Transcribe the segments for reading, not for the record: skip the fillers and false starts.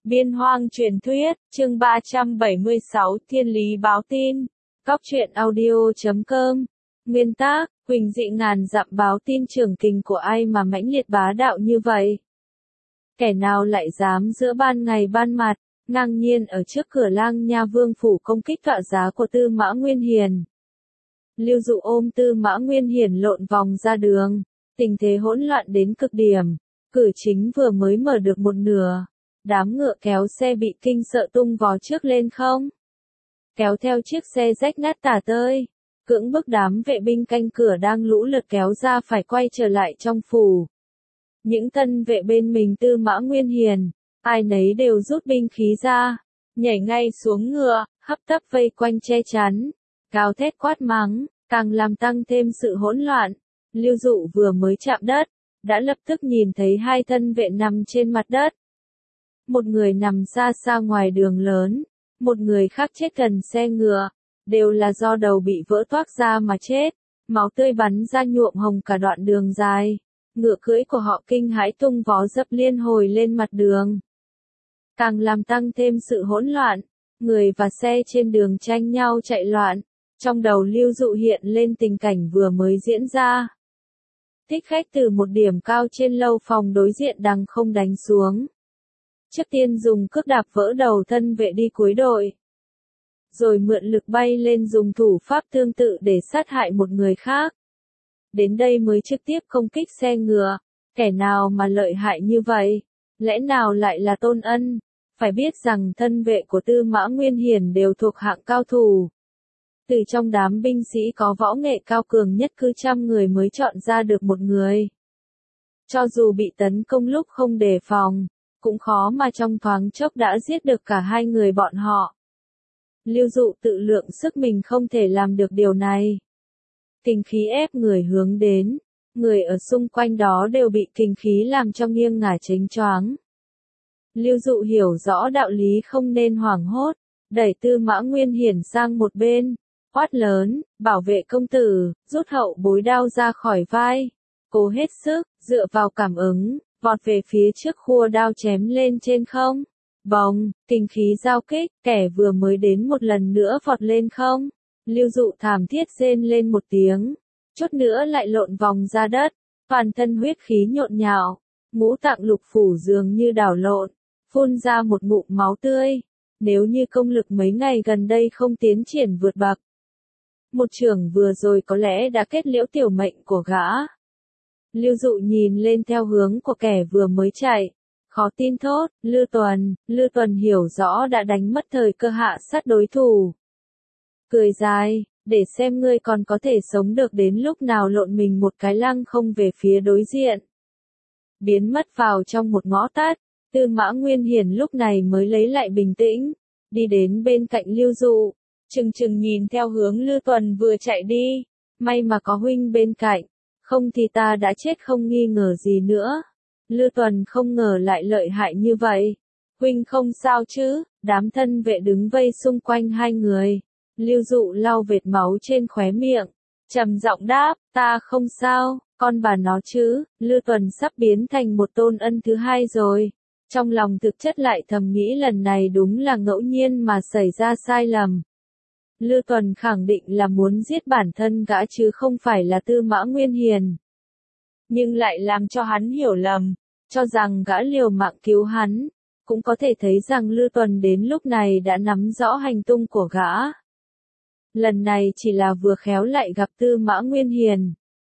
Biên Hoang truyền thuyết, chương 376, Thiên lý báo tin. Góc truyện audio.com. Nguyên tác, Huỳnh Dị ngàn dặm báo tin trưởng kình của ai mà mãnh liệt bá đạo như vậy? Kẻ nào lại dám giữa ban ngày ban mặt, ngang nhiên ở trước cửa Lang Nha Vương phủ công kích tọa giá của Tư Mã Nguyên Hiền? Lưu Dụ ôm Tư Mã Nguyên Hiền lộn vòng ra đường, tình thế hỗn loạn đến cực điểm, cử chính vừa mới mở được một nửa. Đám ngựa kéo xe bị kinh sợ tung vó trước lên không. Kéo theo chiếc xe rách nát tả tơi, cưỡng bức đám vệ binh canh cửa đang lũ lượt kéo ra phải quay trở lại trong phủ. Những thân vệ bên mình Tư Mã Nguyên Hiền, ai nấy đều rút binh khí ra, nhảy ngay xuống ngựa, hấp tấp vây quanh che chắn, gào thét quát mắng, càng làm tăng thêm sự hỗn loạn. Lưu Dụ vừa mới chạm đất, đã lập tức nhìn thấy hai thân vệ nằm trên mặt đất. Một người nằm xa xa ngoài đường lớn, một người khác chết gần xe ngựa, đều là do đầu bị vỡ toác ra mà chết, máu tươi bắn ra nhuộm hồng cả đoạn đường dài, ngựa cưỡi của họ kinh hãi tung vó dập liên hồi lên mặt đường. Càng làm tăng thêm sự hỗn loạn, người và xe trên đường tranh nhau chạy loạn, trong đầu Lưu Dụ hiện lên tình cảnh vừa mới diễn ra. Thích khách từ một điểm cao trên lâu phòng đối diện đằng không đánh xuống. Trước tiên dùng cước đạp vỡ đầu thân vệ đi cuối đội. Rồi mượn lực bay lên dùng thủ pháp tương tự để sát hại một người khác. Đến đây mới trực tiếp công kích xe ngựa. Kẻ nào mà lợi hại như vậy? Lẽ nào lại là Tôn Ân? Phải biết rằng thân vệ của Tư Mã Nguyên Hiền đều thuộc hạng cao thủ. Từ trong đám binh sĩ có võ nghệ cao cường nhất cứ 100 người mới chọn ra được một người. Cho dù bị tấn công lúc không đề phòng, cũng khó mà trong thoáng chốc đã giết được cả hai người bọn họ. Lưu Dụ tự lượng sức mình không thể làm được điều này. Kình khí ép người hướng đến, người ở xung quanh đó đều bị kình khí làm cho nghiêng ngả chếnh choáng. Lưu Dụ hiểu rõ đạo lý không nên hoảng hốt, đẩy Tư Mã Nguyên Hiển sang một bên, quát lớn, bảo vệ công tử, rút hậu bối đao ra khỏi vai, cố hết sức, dựa vào cảm ứng, vọt về phía trước khua đao chém lên trên không. Bồng, kình khí giao kích, kẻ vừa mới đến một lần nữa vọt lên không. Lưu Dụ thảm thiết rên lên một tiếng, chút nữa lại lộn vòng ra đất, toàn thân huyết khí nhộn nhạo, ngũ tạng lục phủ dường như đảo lộn, phun ra một ngụm máu tươi. Nếu như công lực mấy ngày gần đây không tiến triển vượt bậc, một chưởng vừa rồi có lẽ đã kết liễu tiểu mệnh của gã. Lưu Dụ nhìn lên theo hướng của kẻ vừa mới chạy, khó tin thốt, Lư Tuần hiểu rõ đã đánh mất thời cơ hạ sát đối thủ. Cười dài, để xem ngươi còn có thể sống được đến lúc nào lộn mình một cái lăng không về phía đối diện. Biến mất vào trong một ngõ tắt, Tư Mã Nguyên Hiển lúc này mới lấy lại bình tĩnh, đi đến bên cạnh Lưu Dụ, chừng chừng nhìn theo hướng Lư Tuần vừa chạy đi, may mà có huynh bên cạnh, không thì ta đã chết không nghi ngờ gì nữa. Lư Tuần không ngờ lại lợi hại như vậy. Huynh không sao chứ? Đám thân vệ đứng vây xung quanh hai người. Lưu Dụ lau vệt máu trên khóe miệng, trầm giọng đáp, ta không sao, con bà nó chứ. Lư Tuần sắp biến thành một Tôn Ân thứ hai rồi. Trong lòng thực chất lại thầm nghĩ lần này đúng là ngẫu nhiên mà xảy ra sai lầm. Lư Tuần khẳng định là muốn giết bản thân gã chứ không phải là Tư Mã Nguyên Hiền. Nhưng lại làm cho hắn hiểu lầm, cho rằng gã liều mạng cứu hắn, cũng có thể thấy rằng Lư Tuần đến lúc này đã nắm rõ hành tung của gã. Lần này chỉ là vừa khéo lại gặp Tư Mã Nguyên Hiền.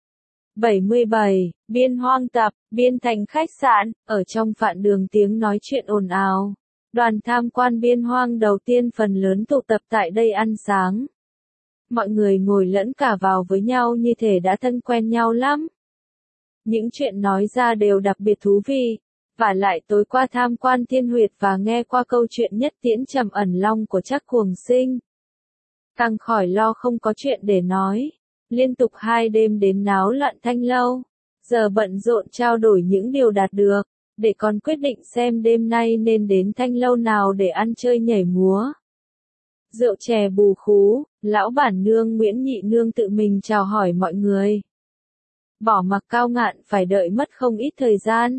77. Biên Hoang tập, Biên Thành khách sạn, ở trong phạn đường tiếng nói chuyện ồn ào. Đoàn tham quan Biên Hoang đầu tiên phần lớn tụ tập tại đây ăn sáng. Mọi người ngồi lẫn cả vào với nhau như thể đã thân quen nhau lắm. Những chuyện nói ra đều đặc biệt thú vị, và lại tối qua tham quan Thiên Huyệt và nghe qua câu chuyện nhất tiễn Trầm Ẩn Long của Trác Cuồng Sinh. Càng khỏi lo không có chuyện để nói, liên tục 2 đêm đến náo loạn Thanh Lâu, giờ bận rộn trao đổi những điều đạt được, để còn quyết định xem đêm nay nên đến Thanh Lâu nào để ăn chơi nhảy múa. Rượu chè bù khú, lão bản nương Nguyễn Nhị Nương tự mình chào hỏi mọi người. Bỏ mặc Cao Ngạn phải đợi mất không ít thời gian,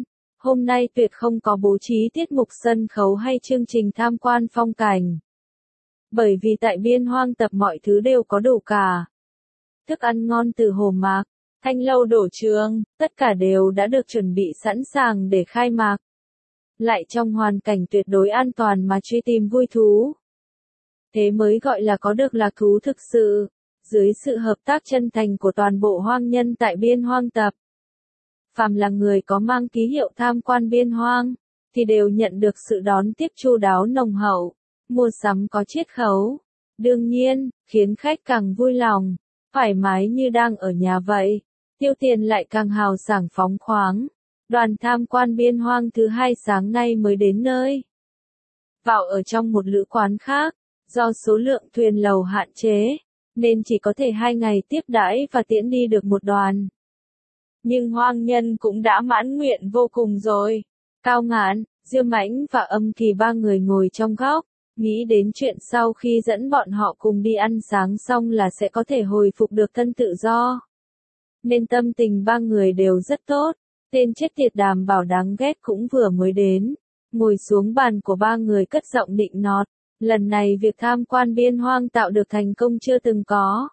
Hôm nay tuyệt không có bố trí tiết mục sân khấu hay chương trình tham quan phong cảnh. Bởi vì tại Biên Hoang Tập mọi thứ đều có đủ cả. Thức ăn ngon từ Hồ Mạc, Thanh Lâu Đổ Trường, tất cả đều đã được chuẩn bị sẵn sàng để khai mạc. Lại trong hoàn cảnh tuyệt đối an toàn mà truy tìm vui thú. Thế mới gọi là có được lạc thú thực sự, dưới sự hợp tác chân thành của toàn bộ hoang nhân tại Biên Hoang Tập. Phàm là người có mang ký hiệu tham quan Biên Hoang, thì đều nhận được sự đón tiếp chu đáo nồng hậu, mua sắm có chiết khấu. Đương nhiên, khiến khách càng vui lòng, thoải mái như đang ở nhà vậy, tiêu tiền lại càng hào sảng phóng khoáng. Đoàn tham quan Biên Hoang thứ 2 sáng nay mới đến nơi. Vào ở trong một lữ quán khác, do số lượng thuyền lầu hạn chế, nên chỉ có thể 2 ngày tiếp đãi và tiễn đi được một đoàn. Nhưng hoang nhân cũng đã mãn nguyện vô cùng rồi. Cao Ngạn, Diêu Mãnh và Âm Kỳ 3 người ngồi trong góc, nghĩ đến chuyện sau khi dẫn bọn họ cùng đi ăn sáng xong là sẽ có thể hồi phục được thân tự do. Nên tâm tình 3 người đều rất tốt. Tên chết tiệt Đàm Bảo đáng ghét cũng vừa mới đến, ngồi xuống bàn của 3 người cất giọng nịnh nọt. Lần này việc tham quan Biên Hoang tạo được thành công chưa từng có.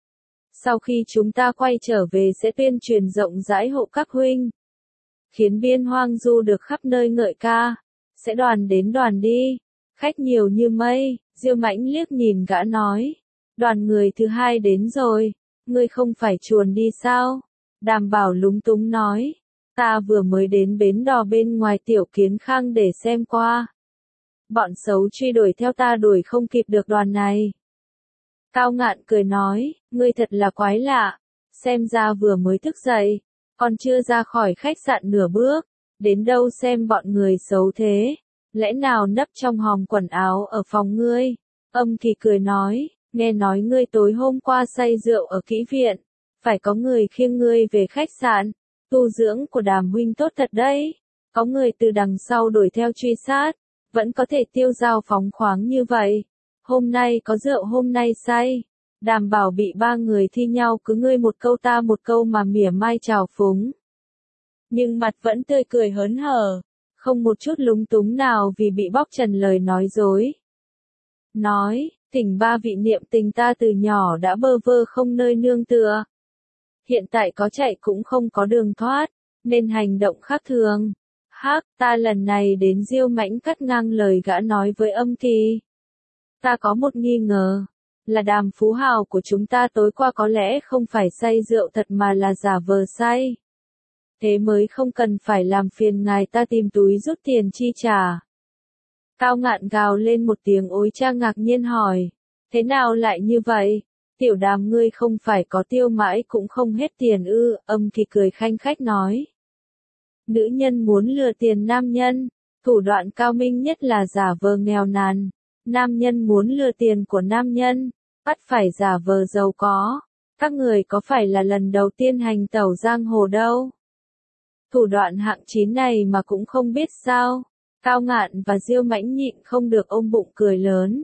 Sau khi chúng ta quay trở về sẽ tuyên truyền rộng rãi hộ các huynh, khiến Biên Hoang du được khắp nơi ngợi ca. Sẽ đoàn đến đoàn đi, khách nhiều như mây. Diêu Mãnh liếc nhìn gã nói, đoàn người thứ 2 đến rồi, ngươi không phải chuồn đi sao? Đàm Bảo lúng túng nói, ta vừa mới đến bến đò bên ngoài Tiểu Kiến Khang để xem qua. Bọn xấu truy đuổi theo ta đuổi không kịp được đoàn này. Cao Ngạn cười nói, ngươi thật là quái lạ, xem ra vừa mới thức dậy, còn chưa ra khỏi khách sạn nửa bước, đến đâu xem bọn người xấu thế, lẽ nào nấp trong hòm quần áo ở phòng ngươi? Âm Kỳ cười nói, nghe nói ngươi tối hôm qua say rượu ở kỹ viện, phải có người khiêng ngươi về khách sạn, tu dưỡng của Đàm huynh tốt thật đấy, có người từ đằng sau đuổi theo truy sát, vẫn có thể tiêu dao phóng khoáng như vậy. Hôm nay có rượu hôm nay say. Đàm Bảo bị 3 người thi nhau cứ ngươi một câu ta một câu mà mỉa mai trào phúng. Nhưng mặt vẫn tươi cười hớn hở, không một chút lúng túng nào vì bị bóc trần lời nói dối. Nói, thỉnh 3 vị niệm tình ta từ nhỏ đã bơ vơ không nơi nương tựa. Hiện tại có chạy cũng không có đường thoát, nên hành động khác thường. Hắc, ta lần này đến Diêu Mãnh cắt ngang lời gã nói với Âm Kỳ. Ta có một nghi ngờ, là Đàm phú hào của chúng ta tối qua có lẽ không phải say rượu thật mà là giả vờ say. Thế mới không cần phải làm phiền ngài ta tìm túi rút tiền chi trả. Cao Ngạn gào lên một tiếng ối cha ngạc nhiên hỏi, thế nào lại như vậy? Tiểu Đàm ngươi không phải có tiêu mãi cũng không hết tiền ư? Âm Kỳ cười khanh khách nói. Nữ nhân muốn lừa tiền nam nhân, thủ đoạn cao minh nhất là giả vờ nghèo nàn. Nam nhân muốn lừa tiền của nam nhân, bắt phải giả vờ giàu có. Các người có phải là lần đầu tiên hành tẩu giang hồ đâu? Thủ đoạn hạng 9 này mà cũng không biết sao? Cao Ngạn và Diêu Mãnh nhịn không được ôm bụng cười lớn.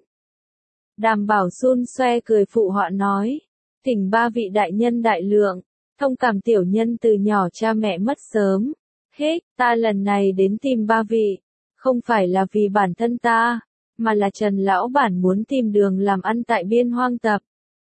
Đàm Bảo xun xoe cười phụ họa nói, thỉnh 3 vị đại nhân đại lượng, thông cảm tiểu nhân từ nhỏ cha mẹ mất sớm. Hết, ta lần này đến tìm 3 vị, không phải là vì bản thân ta, mà là Trần lão bản muốn tìm đường làm ăn tại Biên Hoang Tập.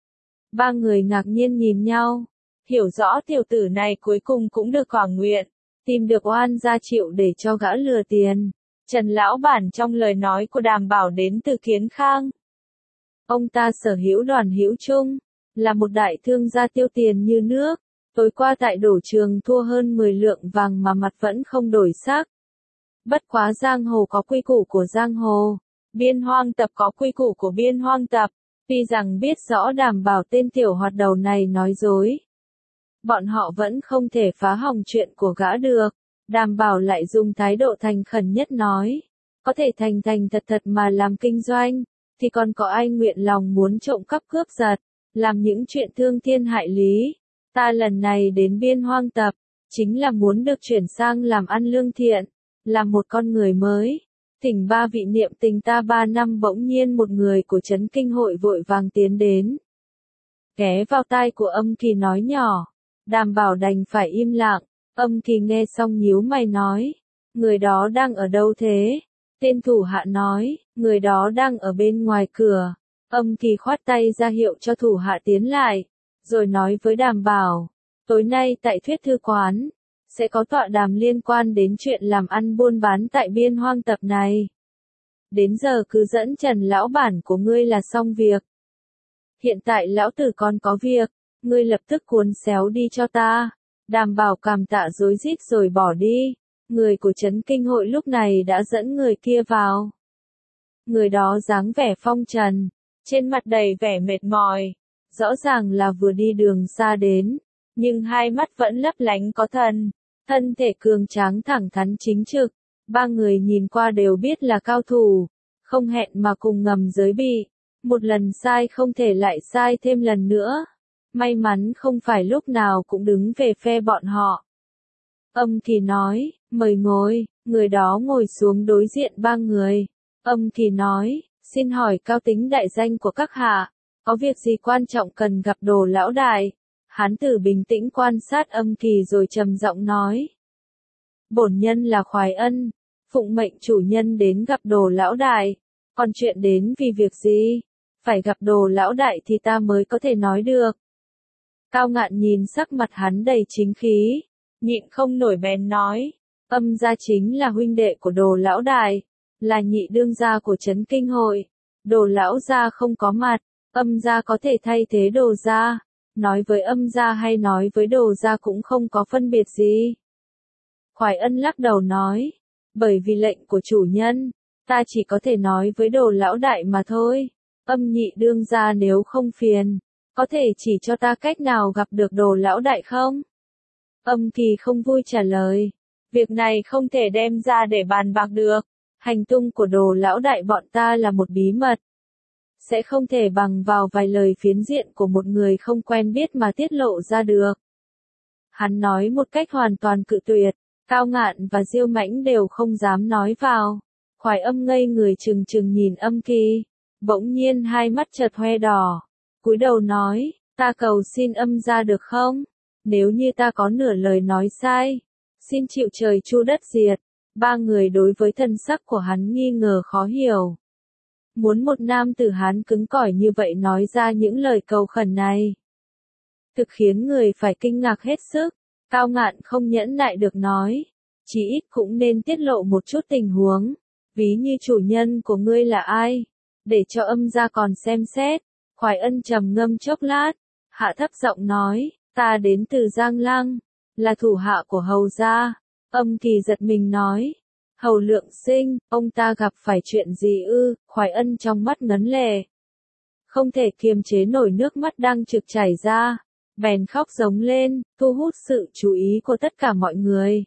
3 người ngạc nhiên nhìn nhau, hiểu rõ tiểu tử này cuối cùng cũng được thỏa nguyện, tìm được oan gia chịu để cho gã lừa tiền. Trần lão bản trong lời nói của Đàm Bảo đến từ Kiến Khang. Ông ta sở hữu Đoàn Hữu Trung, là một đại thương gia tiêu tiền như nước, tối qua tại Đổ Trường thua hơn 10 lượng vàng mà mặt vẫn không đổi sắc. Bất quá giang hồ có quy củ của giang hồ, Biên Hoang Tập có quy củ của Biên Hoang Tập, tuy rằng biết rõ Đàm Bảo tên tiểu hoạt đầu này nói dối. Bọn họ vẫn không thể phá hỏng chuyện của gã được. Đàm Bảo lại dùng thái độ thành khẩn nhất nói, có thể thành thành thật thật mà làm kinh doanh, thì còn có ai nguyện lòng muốn trộm cắp cướp giật, làm những chuyện thương thiên hại lý. Ta lần này đến Biên Hoang Tập, chính là muốn được chuyển sang làm ăn lương thiện, làm một con người mới. Thỉnh 3 vị niệm tình ta 3 năm. Bỗng nhiên một người của Trấn Kinh Hội vội vàng tiến đến. Ghé vào tai của Âm Kỳ nói nhỏ, Đàm Bảo đành phải im lặng. Âm Kỳ nghe xong nhíu mày nói, người đó đang ở đâu thế? Tên thủ hạ nói, người đó đang ở bên ngoài cửa. Âm Kỳ khoát tay ra hiệu cho thủ hạ tiến lại, rồi nói với Đàm Bảo, tối nay tại Thuyết Thư Quán, sẽ có tọa đàm liên quan đến chuyện làm ăn buôn bán tại Biên Hoang tập này. Đến giờ cứ dẫn Trần lão bản của ngươi là xong việc. Hiện tại lão tử còn có việc, ngươi lập tức cuốn xéo đi cho ta. Đàm Bảo cảm tạ rối rít rồi bỏ đi. Người của Trấn Kinh Hội lúc này đã dẫn người kia vào. Người đó dáng vẻ phong trần, trên mặt đầy vẻ mệt mỏi, rõ ràng là vừa đi đường xa đến, nhưng hai mắt vẫn lấp lánh có thần, thân thể cường tráng thẳng thắn chính trực. Ba người nhìn qua đều biết là cao thủ, không hẹn mà cùng ngầm giới bị. Một lần sai không thể lại sai thêm lần nữa. May mắn không phải lúc nào cũng đứng về phe bọn họ. Âm Kỳ nói, mời ngồi, người đó ngồi xuống đối diện ba người. Âm Kỳ nói, xin hỏi cao tính đại danh của các hạ, có việc gì quan trọng cần gặp Đồ lão đại? Hán tử bình tĩnh quan sát Âm Kỳ rồi trầm giọng nói. Bổn nhân là Khoái Ân, phụng mệnh chủ nhân đến gặp Đồ lão đại, còn chuyện đến vì việc gì? Phải gặp Đồ lão đại thì ta mới có thể nói được. Cao Ngạn nhìn sắc mặt hắn đầy chính khí, nhịn không nổi bèn nói, Âm gia chính là huynh đệ của Đồ lão đại, là nhị đương gia của Trấn Kinh Hội. Đồ lão gia không có mặt, Âm gia có thể thay thế Đồ gia, nói với Âm gia hay nói với Đồ gia cũng không có phân biệt gì. Khoái Ân lắc đầu nói, bởi vì lệnh của chủ nhân, ta chỉ có thể nói với Đồ lão đại mà thôi. Âm nhị đương gia nếu không phiền, có thể chỉ cho ta cách nào gặp được Đồ lão đại không? Âm Kỳ không vui trả lời, việc này không thể đem ra để bàn bạc được, hành tung của Đồ lão đại bọn ta là một bí mật. Sẽ không thể bằng vào vài lời phiến diện của một người không quen biết mà tiết lộ ra được. Hắn nói một cách hoàn toàn cự tuyệt, Cao Ngạn và Diêu Mãnh đều không dám nói vào. Khoái Âm ngây người trừng trừng nhìn Âm Kỳ, bỗng nhiên hai mắt chợt hoe đỏ, cúi đầu nói, ta cầu xin Âm gia được không? Nếu như ta có nửa lời nói sai, xin chịu trời chu đất diệt. Ba người đối với thân sắc của hắn nghi ngờ khó hiểu. Muốn một nam tử Hán cứng cỏi như vậy nói ra những lời cầu khẩn này, thực khiến người phải kinh ngạc hết sức. Cao Ngạn không nhẫn nại được nói, chí ít cũng nên tiết lộ một chút tình huống, ví như chủ nhân của ngươi là ai, để cho Âm gia còn xem xét. Khoái Ân trầm ngâm chốc lát, hạ thấp giọng nói, ta đến từ Giang Lăng, là thủ hạ của Hầu gia. Âm Kỳ giật mình nói, Hầu Lượng Sinh, ông ta gặp phải chuyện gì ư? Khoái Ân trong mắt ngấn lệ, không thể kiềm chế nổi nước mắt đang trực chảy ra, bèn khóc giống lên, thu hút sự chú ý của tất cả mọi người.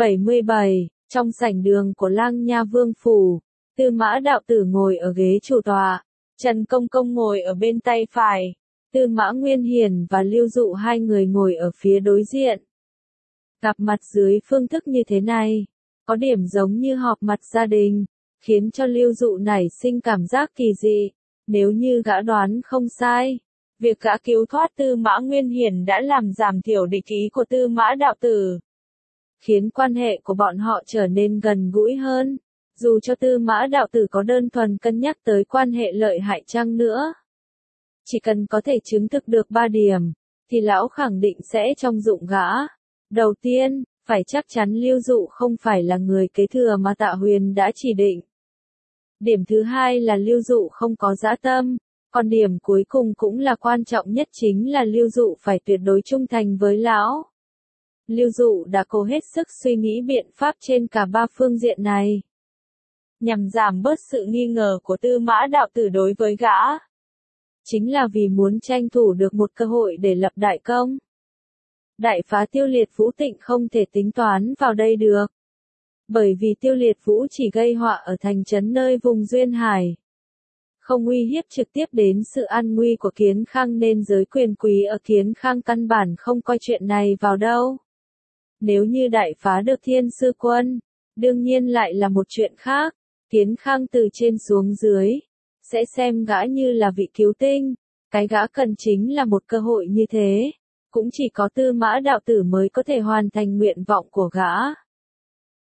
77. Trong sảnh đường của Lang Nha Vương phủ, Tư Mã đạo tử ngồi ở ghế chủ tọa, Trần Công Công ngồi ở bên tay phải, Tư Mã Nguyên Hiển và Lưu Dụ hai người ngồi ở phía đối diện. Gặp mặt dưới phương thức như thế này, có điểm giống như họp mặt gia đình, khiến cho Lưu Dụ nảy sinh cảm giác kỳ dị. Nếu như gã đoán không sai, việc gã cứu thoát Tư Mã Nguyên Hiển đã làm giảm thiểu địch ý của Tư Mã đạo tử, khiến quan hệ của bọn họ trở nên gần gũi hơn. Dù cho Tư Mã đạo tử có đơn thuần cân nhắc tới quan hệ lợi hại chăng nữa, chỉ cần có thể chứng thực được 3 điểm, thì lão khẳng định sẽ trọng dụng gã. Đầu tiên, phải chắc chắn Lưu Dụ không phải là người kế thừa mà Tạ Huyền đã chỉ định. Điểm thứ hai là Lưu Dụ không có dã tâm, còn điểm cuối cùng cũng là quan trọng nhất chính là Lưu Dụ phải tuyệt đối trung thành với lão. Lưu Dụ đã cố hết sức suy nghĩ biện pháp trên cả 3 phương diện này, nhằm giảm bớt sự nghi ngờ của Tư Mã đạo tử đối với gã. Chính là vì muốn tranh thủ được một cơ hội để lập đại công. Đại phá Tiêu Liệt Vũ Tịnh không thể tính toán vào đây được. Bởi vì Tiêu Liệt Vũ chỉ gây họa ở thành trấn nơi vùng Duyên Hải, không uy hiếp trực tiếp đến sự an nguy của Kiến Khang, nên giới quyền quý ở Kiến Khang căn bản không coi chuyện này vào đâu. Nếu như đại phá được Thiên Sư Quân, đương nhiên lại là một chuyện khác. Kiến Khang từ trên xuống dưới sẽ xem gã như là vị cứu tinh. Cái gã cần chính là một cơ hội như thế. Cũng chỉ có Tư Mã đạo tử mới có thể hoàn thành nguyện vọng của gã.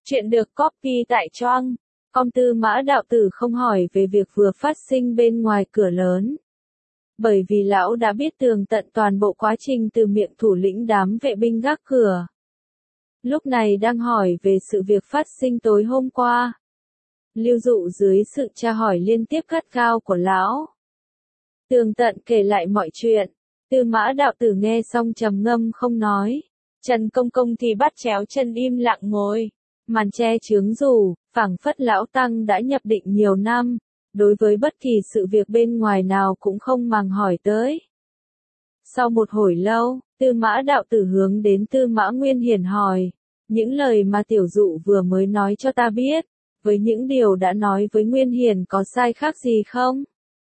Chuyện được copy tại Choang. Com Tư Mã đạo tử không hỏi về việc vừa phát sinh bên ngoài cửa lớn. Bởi vì lão đã biết tường tận toàn bộ quá trình từ miệng thủ lĩnh đám vệ binh gác cửa. Lúc này đang hỏi về sự việc phát sinh tối hôm qua. Lưu Dụ dưới sự tra hỏi liên tiếp gắt gao của lão, tường tận kể lại mọi chuyện. Tư Mã đạo tử nghe xong trầm ngâm không nói. Trần Công Công thì bắt chéo chân im lặng ngồi, màn che chướng rủ, phảng phất lão tăng đã nhập định nhiều năm, đối với bất kỳ sự việc bên ngoài nào cũng không màng hỏi tới. Sau một hồi lâu, Tư Mã đạo tử hướng đến Tư Mã Nguyên Hiển hỏi, những lời mà tiểu dụ vừa mới nói cho ta biết, với những điều đã nói với Nguyên Hiển có sai khác gì không?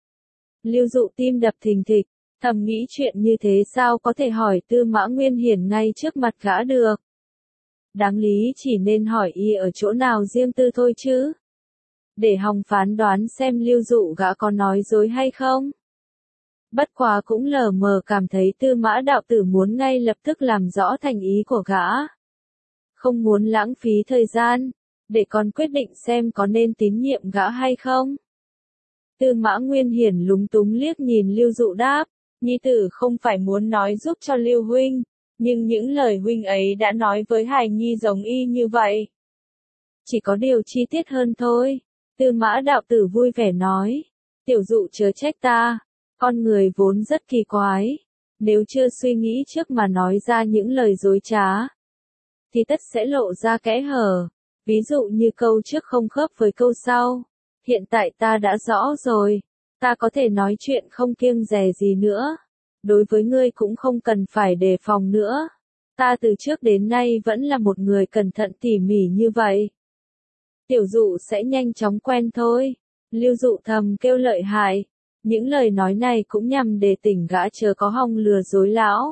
Lưu Dụ tim đập thình thịch, thầm nghĩ chuyện như thế sao có thể hỏi Tư Mã Nguyên Hiển ngay trước mặt gã được. Đáng lý chỉ nên hỏi y ở chỗ nào riêng tư thôi chứ. Để hòng phán đoán xem Lưu Dụ gã có nói dối hay không. Bất quá cũng lờ mờ cảm thấy Tư Mã đạo tử muốn ngay lập tức làm rõ thành ý của gã. Không muốn lãng phí thời gian, để còn quyết định xem có nên tín nhiệm gã hay không. Tư Mã Nguyên Hiển lúng túng liếc nhìn Lưu Dụ đáp, nhi tử không phải muốn nói giúp cho Lưu huynh, nhưng những lời huynh ấy đã nói với hài nhi giống y như vậy. Chỉ có điều chi tiết hơn thôi. Tư Mã đạo tử vui vẻ nói, tiểu dụ chớ trách ta, con người vốn rất kỳ quái, nếu chưa suy nghĩ trước mà nói ra những lời dối trá, thì tất sẽ lộ ra kẽ hở, ví dụ như câu trước không khớp với câu sau. Hiện tại ta đã rõ rồi, ta có thể nói chuyện không kiêng dè gì nữa. Đối với ngươi cũng không cần phải đề phòng nữa. Ta từ trước đến nay vẫn là một người cẩn thận tỉ mỉ như vậy. Tiểu dụ sẽ nhanh chóng quen thôi. Lưu Dụ thầm kêu lợi hại. Những lời nói này cũng nhằm để tỉnh gã chớ có hòng lừa dối lão.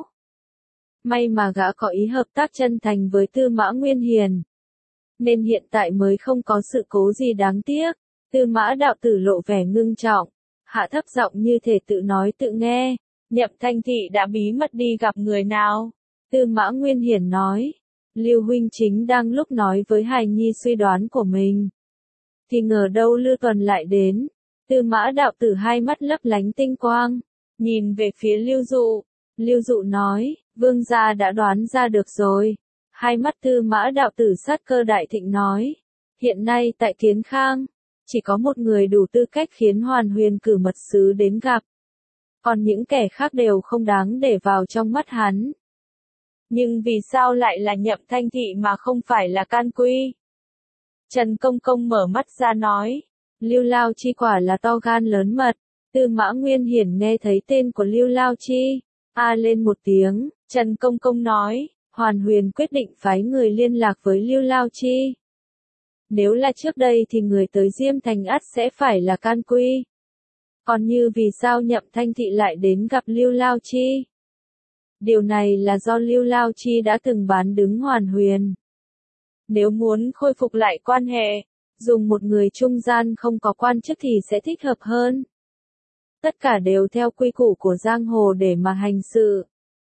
May mà gã có ý hợp tác chân thành với Tư Mã Nguyên Hiển, nên hiện tại mới không có sự cố gì đáng tiếc. Tư Mã đạo tử lộ vẻ ngưng trọng, hạ thấp giọng như thể tự nói tự nghe. Nhậm Thanh Thị đã bí mật đi gặp người nào? Tư Mã Nguyên Hiển nói. Lưu huynh chính đang lúc nói với hài nhi suy đoán của mình, thì ngờ đâu Lưu Tuần lại đến. Tư Mã đạo tử hai mắt lấp lánh tinh quang, nhìn về phía Lưu Dụ. Lưu Dụ nói, vương gia đã đoán ra được rồi. Hai mắt Tư Mã đạo tử sát cơ đại thịnh nói, hiện nay tại Kiến Khang, chỉ có một người đủ tư cách khiến Hoàn Huyền cử mật sứ đến gặp. Còn những kẻ khác đều không đáng để vào trong mắt hắn. Nhưng vì sao lại là Nhậm Thanh Thị mà không phải là Can Quy? Trần Công Công mở mắt ra nói, Lưu Lao Chi quả là to gan lớn mật. Tư Mã Nguyên Hiển nghe thấy tên của Lưu Lao Chi, lên một tiếng. Trần Công Công nói, Hoàn Huyền quyết định phái người liên lạc với Lưu Lao Chi. Nếu là trước đây thì người tới Diêm Thành ắt sẽ phải là Can Quy. Còn như vì sao Nhậm Thanh Thị lại đến gặp Lưu Lao Chi? Điều này là do Lưu Lao Chi đã từng bán đứng Hoàn Huyền. Nếu muốn khôi phục lại quan hệ, dùng một người trung gian không có quan chức thì sẽ thích hợp hơn. Tất cả đều theo quy củ của giang hồ để mà hành sự.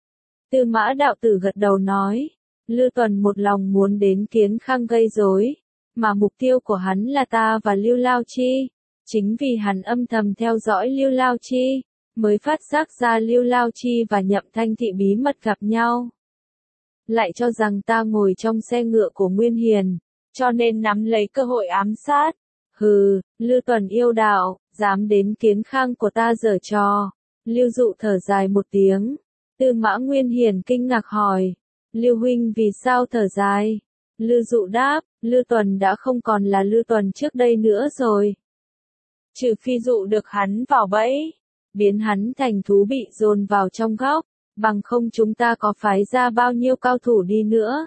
Tư Mã đạo tử gật đầu nói, Lưu Tuần một lòng muốn đến Kiến Khang gây rối, mà mục tiêu của hắn là ta và Lưu Lao Chi. Chính vì hắn âm thầm theo dõi Lưu Lao Chi, mới phát giác ra Lưu Lao Chi và Nhậm Thanh Thị bí mật gặp nhau. Lại cho rằng ta ngồi trong xe ngựa của Nguyên Hiền, cho nên nắm lấy cơ hội ám sát. Hừ, Lưu Tuần yêu đạo, dám đến Kiến Khang của ta giở trò. Lưu Dụ thở dài một tiếng. Tư Mã Nguyên Hiền kinh ngạc hỏi, Lưu huynh vì sao thở dài? Lưu Dụ đáp, Lưu Tuần đã không còn là Lưu Tuần trước đây nữa rồi. Trừ phi dụ được hắn vào bẫy, biến hắn thành thú bị dồn vào trong góc, bằng không chúng ta có phái ra bao nhiêu cao thủ đi nữa.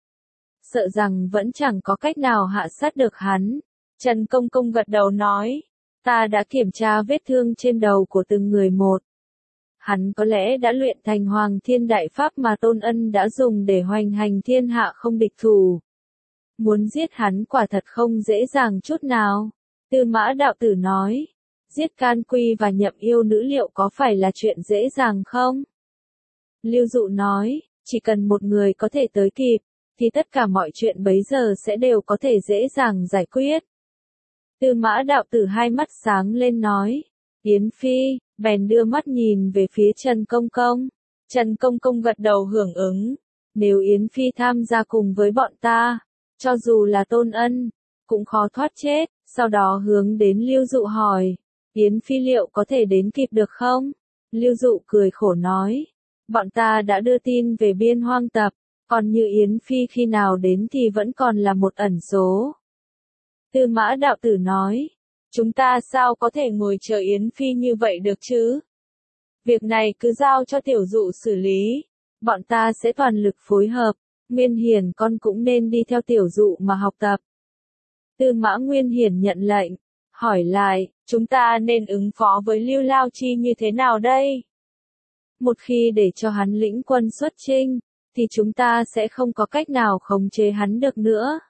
Sợ rằng vẫn chẳng có cách nào hạ sát được hắn. Trần Công Công gật đầu nói, ta đã kiểm tra vết thương trên đầu của từng người một. Hắn có lẽ đã luyện thành Hoàng Thiên Đại Pháp mà Tôn Ân đã dùng để hoành hành thiên hạ không địch thủ. Muốn giết hắn quả thật không dễ dàng chút nào. Tư Mã đạo tử nói, giết Can Quy và Nhậm yêu nữ liệu có phải là chuyện dễ dàng không? Lưu Dụ nói, chỉ cần một người có thể tới kịp, thì tất cả mọi chuyện bấy giờ sẽ đều có thể dễ dàng giải quyết. Tư Mã đạo tử hai mắt sáng lên nói, Yến Phi, bèn đưa mắt nhìn về phía Trần Công Công. Trần Công Công gật đầu hưởng ứng, nếu Yến Phi tham gia cùng với bọn ta, cho dù là Tôn Ân, cũng khó thoát chết. Sau đó hướng đến Lưu Dụ hỏi, Yến Phi liệu có thể đến kịp được không? Lưu Dụ cười khổ nói, bọn ta đã đưa tin về Biên Hoang Tập, còn như Yến Phi khi nào đến thì vẫn còn là một ẩn số. Tư Mã đạo tử nói, chúng ta sao có thể ngồi chờ Yến Phi như vậy được chứ? Việc này cứ giao cho Tiểu Dụ xử lý, bọn ta sẽ toàn lực phối hợp, Nguyên Hiển con cũng nên đi theo Tiểu Dụ mà học tập. Tư Mã Nguyên Hiển nhận lệnh, hỏi lại, chúng ta nên ứng phó với Lưu Lao Chi như thế nào đây? Một khi để cho hắn lĩnh quân xuất chinh, thì chúng ta sẽ không có cách nào khống chế hắn được nữa.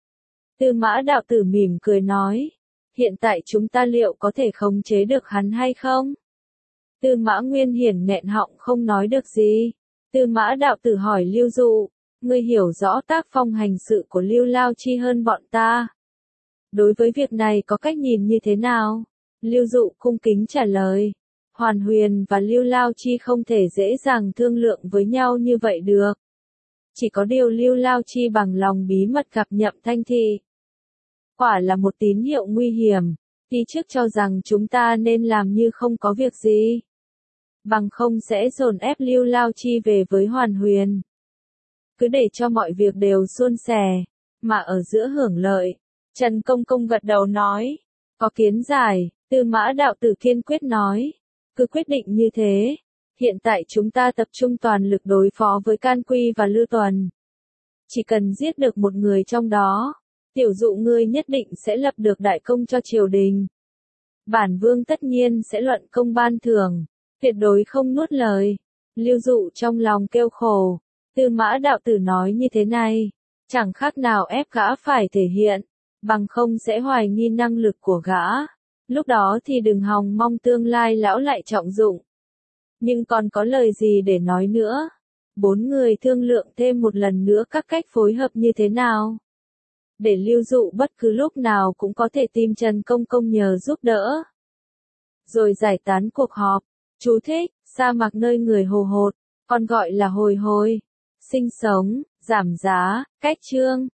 Tư Mã đạo tử mỉm cười nói, hiện tại chúng ta liệu có thể khống chế được hắn hay không? Tư Mã Nguyên Hiển nghẹn họng không nói được gì. Tư Mã đạo tử hỏi Lưu Dụ, ngươi hiểu rõ tác phong hành sự của Lưu Lao Chi hơn bọn ta. Đối với việc này có cách nhìn như thế nào? Lưu Dụ cung kính trả lời, Hoàn Huyền và Lưu Lao Chi không thể dễ dàng thương lượng với nhau như vậy được. Chỉ có điều Lưu Lao Chi bằng lòng bí mật gặp Nhậm Thanh thì quả là một tín hiệu nguy hiểm, đi trước cho rằng chúng ta nên làm như không có việc gì. Bằng không sẽ dồn ép Lưu Lao Chi về với Hoàn Huyền. Cứ để cho mọi việc đều suôn sẻ, mà ở giữa hưởng lợi. Trần Công Công gật đầu nói, có kiến giải. Tư Mã đạo tử kiên quyết nói, cứ quyết định như thế. Hiện tại chúng ta tập trung toàn lực đối phó với Can Quy và Lư Tuần. Chỉ cần giết được một người trong đó, Tiểu Dụ ngươi nhất định sẽ lập được đại công cho triều đình. Bản vương tất nhiên sẽ luận công ban thưởng, tuyệt đối không nuốt lời. Lưu Dụ trong lòng kêu khổ, Tư Mã đạo tử nói như thế này, chẳng khác nào ép gã phải thể hiện, bằng không sẽ hoài nghi năng lực của gã. Lúc đó thì đừng hòng mong tương lai lão lại trọng dụng. Nhưng còn có lời gì để nói nữa? Bốn người thương lượng thêm một lần nữa các cách phối hợp như thế nào, để Lưu Dụ bất cứ lúc nào cũng có thể tìm Trần Công Công nhờ giúp đỡ. Rồi giải tán cuộc họp. Chú thích, sa mạc nơi người hồ hột, còn gọi là hồi hồi, sinh sống, giảm giá, cách chương.